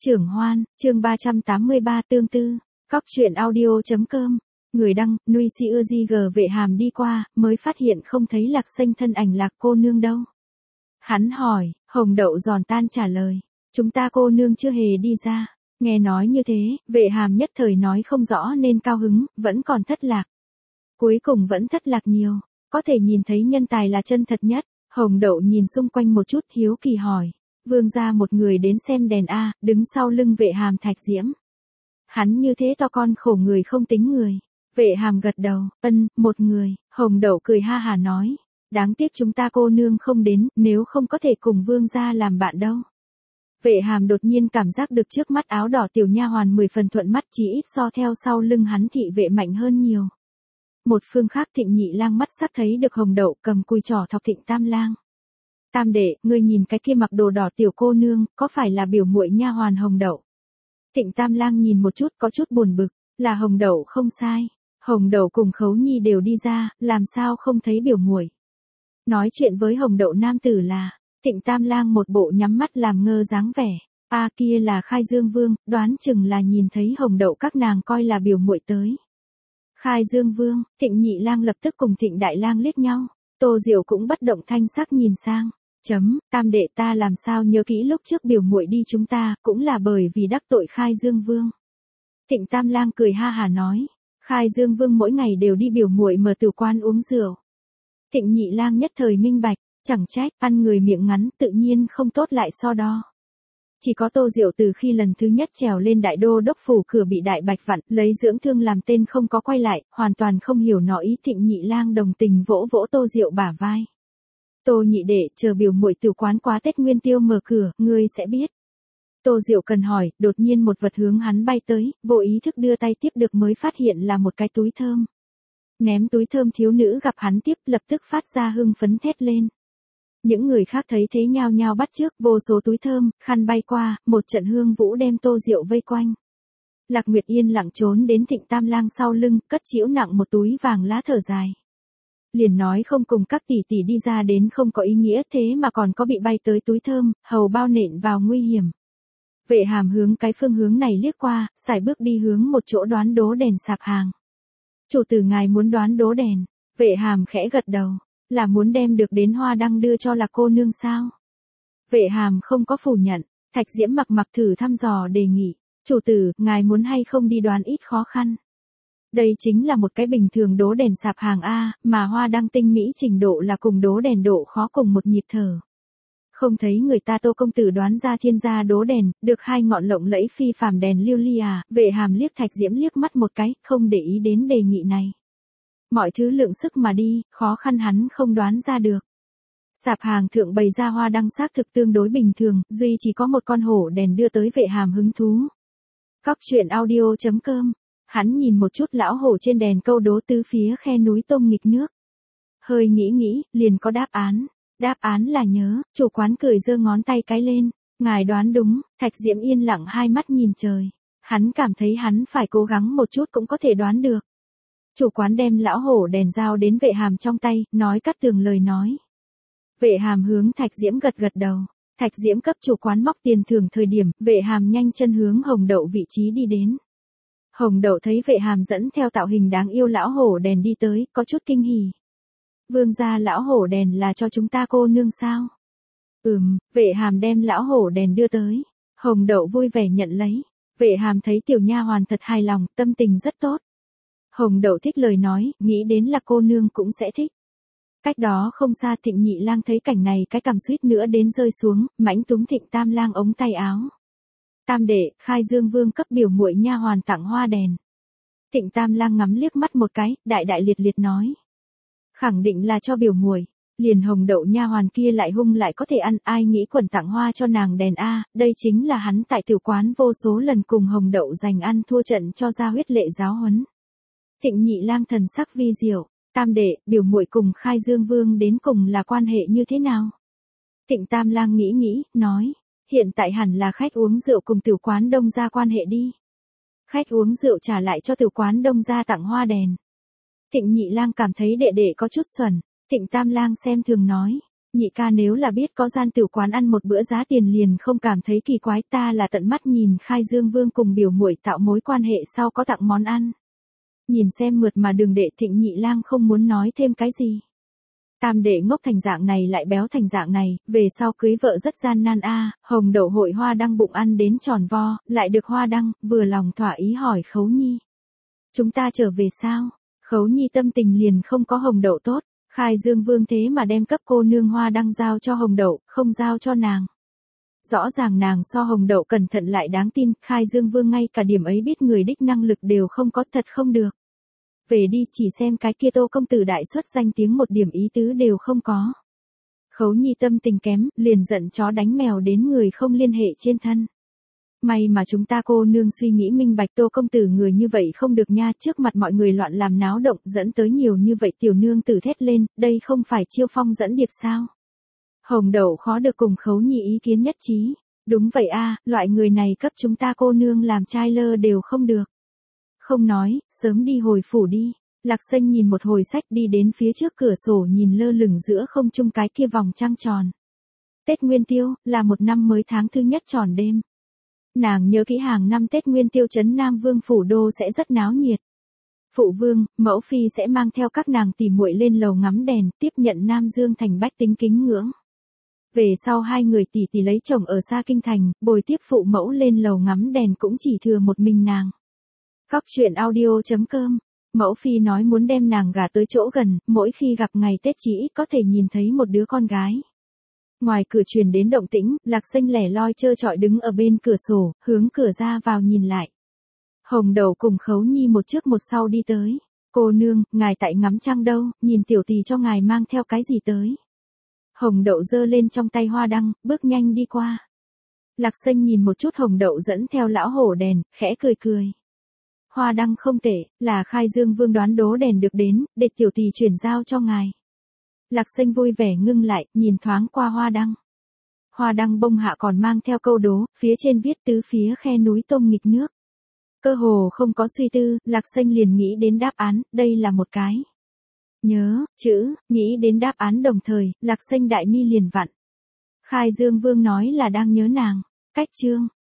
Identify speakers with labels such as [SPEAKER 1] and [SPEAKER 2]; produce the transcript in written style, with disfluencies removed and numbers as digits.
[SPEAKER 1] Trưởng Hoan, chương 383 tương tư, Cóc truyện audio.com, người đăng, Nuôi Si Ưa Di G. Vệ Hàm đi qua, mới phát hiện không thấy Lạc Xanh thân ảnh Lạc cô nương đâu. Hắn hỏi, Hồng Đậu giòn tan trả lời, chúng ta cô nương chưa hề đi ra. Nghe nói như thế, Vệ Hàm nhất thời nói không rõ nên cao hứng, vẫn còn thất lạc. Cuối cùng vẫn thất lạc nhiều, có thể nhìn thấy nhân tài là chân thật nhất. Hồng Đậu nhìn xung quanh một chút hiếu kỳ hỏi. Vương gia một người đến xem đèn a, đứng sau lưng Vệ Hàm Thạch Diễm. Hắn như thế to con khổ người không tính người. Vệ Hàm gật đầu, một người. Hồng Đậu cười ha hà nói. Đáng tiếc chúng ta cô nương không đến, nếu không có thể cùng vương gia làm bạn đâu. Vệ Hàm đột nhiên cảm giác được trước mắt áo đỏ tiểu nha hoàn 10 phần thuận mắt, chỉ ít so theo sau lưng hắn thị vệ mạnh hơn nhiều. Một phương khác Thịnh Nhị Lang mắt sắc thấy được Hồng Đậu cầm cùi trỏ thọc Thịnh Tam Lang. Tam đệ, ngươi nhìn cái kia mặc đồ đỏ tiểu cô nương, có phải là biểu muội nha hoàn Hồng Đậu? Thịnh Tam Lang nhìn một chút có chút buồn bực, là Hồng Đậu không sai. Hồng Đậu cùng Khấu Nhi đều đi ra, làm sao không thấy biểu muội? Nói chuyện với Hồng Đậu nam tử là, Thịnh Tam Lang một bộ nhắm mắt làm ngơ dáng vẻ. Kia là Khai Dương Vương, đoán chừng là nhìn thấy Hồng Đậu các nàng coi là biểu muội tới. Khai Dương Vương, Thịnh Nhị Lang lập tức cùng Thịnh Đại Lang liếc nhau, Tô Diệu cũng bất động thanh sắc nhìn sang. Tam đệ ta làm sao nhớ kỹ lúc trước biểu muội đi chúng ta, cũng là bởi vì đắc tội Khai Dương Vương. Thịnh Tam Lang cười ha hà nói, Khai Dương Vương mỗi ngày đều đi biểu muội mở tử quan uống rượu. Thịnh Nhị Lang nhất thời minh bạch, chẳng trách, ăn người miệng ngắn tự nhiên không tốt lại so đo. Chỉ có Tô Diệu từ khi lần thứ nhất trèo lên đại đô đốc phủ cửa bị Đại Bạch vặn, lấy dưỡng thương làm tên không có quay lại, hoàn toàn không hiểu nó ý. Thịnh Nhị Lang đồng tình vỗ vỗ Tô Diệu bả vai. Tô nhị đệ, chờ biểu muội tử quán quá Tết Nguyên Tiêu mở cửa, ngươi sẽ biết. Tô Diệu cần hỏi, đột nhiên một vật hướng hắn bay tới, vô ý thức đưa tay tiếp được mới phát hiện là một cái túi thơm. Ném túi thơm thiếu nữ gặp hắn tiếp lập tức phát ra hưng phấn thét lên. Những người khác thấy thế nhao nhao bắt chước, vô số túi thơm, khăn bay qua, một trận hương vũ đem Tô Diệu vây quanh. Lạc Nguyệt yên lặng trốn đến Thịnh Tam Lang sau lưng, cất chĩu nặng một túi vàng lá thở dài. Liền nói không cùng các tỷ tỷ đi ra đến không có ý nghĩa, thế mà còn có bị bay tới túi thơm, hầu bao nện vào nguy hiểm. Vệ Hàm hướng cái phương hướng này liếc qua, sải bước đi hướng một chỗ đoán đố đèn sạp hàng. Chủ tử ngài muốn đoán đố đèn? Vệ Hàm khẽ gật đầu, là muốn đem được đến hoa đăng đưa cho Lạc cô nương sao? Vệ Hàm không có phủ nhận, Thạch Diễm mặc thử thăm dò đề nghị, chủ tử, ngài muốn hay không đi đoán ít khó khăn? Đây chính là một cái bình thường đố đèn sạp hàng A, mà hoa đăng tinh mỹ trình độ là cùng đố đèn độ khó cùng một nhịp thở. Không thấy người ta Tô công tử đoán ra thiên gia đố đèn, được 2 ngọn lộng lẫy phi phàm đèn lưu ly à? Vệ Hàm liếc Thạch Diễm liếc mắt một cái, không để ý đến đề nghị này. Mọi thứ lượng sức mà đi, khó khăn hắn không đoán ra được. Sạp hàng thượng bày ra hoa đăng xác thực tương đối bình thường, duy chỉ có một con hổ đèn đưa tới Vệ Hàm hứng thú. Cóc truyện audio.com. Hắn nhìn một chút lão hổ trên đèn câu đố tứ phía khe núi tôm nghịch nước. Hơi nghĩ, liền có đáp án. Đáp án là nhớ, chủ quán cười giơ ngón tay cái lên. Ngài đoán đúng. Thạch Diễm yên lặng hai mắt nhìn trời. Hắn cảm thấy hắn phải cố gắng một chút cũng có thể đoán được. Chủ quán đem lão hổ đèn giao đến Vệ Hàm trong tay, nói cắt tường lời nói. Vệ Hàm hướng Thạch Diễm gật đầu. Thạch Diễm cấp chủ quán móc tiền thưởng thời điểm, Vệ Hàm nhanh chân hướng Hồng Đậu vị trí đi đến. Hồng Đậu thấy Vệ Hàm dẫn theo tạo hình đáng yêu lão hổ đèn đi tới, có chút kinh hỉ. Vương gia lão hổ đèn là cho chúng ta cô nương sao? Vệ Hàm đem lão hổ đèn đưa tới. Hồng Đậu vui vẻ nhận lấy. Vệ Hàm thấy tiểu nha hoàn thật hài lòng, tâm tình rất tốt. Hồng Đậu thích lời nói, nghĩ đến là cô nương cũng sẽ thích. Cách đó không xa Thịnh Nhị Lang thấy cảnh này cái cằm suýt nữa đến rơi xuống, mãnh túm Thịnh Tam Lang ống tay áo. Tam đệ, Khai Dương Vương cấp biểu muội nha hoàn tặng hoa đèn. Thịnh Tam Lang ngắm liếc mắt một cái, đại liệt nói. Khẳng định là cho biểu muội. Liền Hồng Đậu nha hoàn kia lại hung lại có thể ăn, ai nghĩ quần tặng hoa cho nàng đèn a, đây chính là hắn tại tiểu quán vô số lần cùng Hồng Đậu giành ăn thua trận cho ra huyết lệ giáo huấn. Thịnh Nhị Lang thần sắc vi diệu, tam đệ, biểu muội cùng Khai Dương Vương đến cùng là quan hệ như thế nào? Thịnh Tam Lang nghĩ, nói, hiện tại hẳn là khách uống rượu cùng tiểu quán đông gia quan hệ đi. Khách uống rượu trả lại cho tiểu quán đông gia tặng hoa đèn. Thịnh Nhị Lang cảm thấy đệ đệ có chút xuẩn, Thịnh Tam Lang xem thường nói, Nhị ca nếu là biết có gian tiểu quán ăn một bữa giá tiền liền không cảm thấy kỳ quái, ta là tận mắt nhìn Khai Dương Vương cùng biểu muội tạo mối quan hệ sau có tặng món ăn. Nhìn xem mượt mà Đường đệ Thịnh nhị lang không muốn nói thêm cái gì. Tam đệ ngốc thành dạng này lại béo thành dạng này, về sau cưới vợ rất gian nan a. Hồng đậu hội Hoa Đăng bụng ăn đến tròn vo, lại được Hoa Đăng, vừa lòng thỏa ý hỏi Khấu Nhi. Chúng ta trở về sao? Khấu Nhi tâm tình liền không có Hồng đậu tốt, Khai Dương Vương thế mà đem cấp cô nương Hoa Đăng giao cho Hồng đậu, không giao cho nàng. Rõ ràng nàng so Hồng đậu cẩn thận lại đáng tin, Khai Dương Vương ngay cả điểm ấy biết người đích năng lực đều không có, thật không được. Về đi, chỉ xem cái kia Tô công tử đại xuất danh tiếng một điểm ý tứ đều không có. Khấu Nhi tâm tình kém, liền giận chó đánh mèo đến người không liên hệ trên thân. May mà chúng ta cô nương suy nghĩ minh bạch, Tô công tử người như vậy không được nha, trước mặt mọi người loạn làm náo động, dẫn tới nhiều như vậy tiểu nương tử thét lên, đây không phải chiêu phong dẫn điệp sao? Hồng đậu khó được cùng Khấu Nhi ý kiến nhất trí. Đúng vậy a, loại người này cấp chúng ta cô nương làm trai lơ đều không được. Không nói, sớm đi hồi phủ đi. Lạc Xanh nhìn một hồi sách đi đến phía trước cửa sổ nhìn lơ lửng giữa không trung cái kia vòng trăng tròn. Tết Nguyên Tiêu, là một năm mới tháng thứ nhất tròn đêm. Nàng nhớ kỹ hàng năm Tết Nguyên Tiêu trấn Nam Vương phủ đô sẽ rất náo nhiệt. Phụ vương, mẫu phi sẽ mang theo các nàng tỉ muội lên lầu ngắm đèn, tiếp nhận Nam Dương thành bách tính kính ngưỡng. Về sau hai người tỷ tỷ lấy chồng ở xa kinh thành, bồi tiếp phụ mẫu lên lầu ngắm đèn cũng chỉ thừa một mình nàng. Góc chuyện audio.com. Mẫu phi nói muốn đem nàng gả tới chỗ gần, mỗi khi gặp ngày Tết chỉ có thể nhìn thấy một đứa con gái. Ngoài cửa truyền đến động tĩnh, Lạc Xanh lẻ loi trơ trọi đứng ở bên cửa sổ, hướng cửa ra vào nhìn lại. Hồng đậu cùng Khấu Nhi một trước một sau đi tới. Cô nương, ngài tại ngắm trăng đâu, nhìn tiểu tỳ cho ngài mang theo cái gì tới. Hồng đậu giơ lên trong tay Hoa Đăng, bước nhanh đi qua. Lạc Xanh nhìn một chút Hồng đậu dẫn theo lão hổ đèn, khẽ cười cười. Hoa Đăng không tệ, là Khai Dương Vương đoán đố đèn được đến, để tiểu tỳ chuyển giao cho ngài. Lạc Xanh vui vẻ ngưng lại, nhìn thoáng qua Hoa Đăng. Hoa Đăng bông hạ còn mang theo câu đố, phía trên viết tứ phía khe núi tôm nghịch nước. Cơ hồ không có suy tư, Lạc Xanh liền nghĩ đến đáp án, đây là một cái. Nhớ, chữ, nghĩ đến đáp án đồng thời, Lạc Xanh đại mi liền vặn. Khai Dương Vương nói là đang nhớ nàng. Cách chương.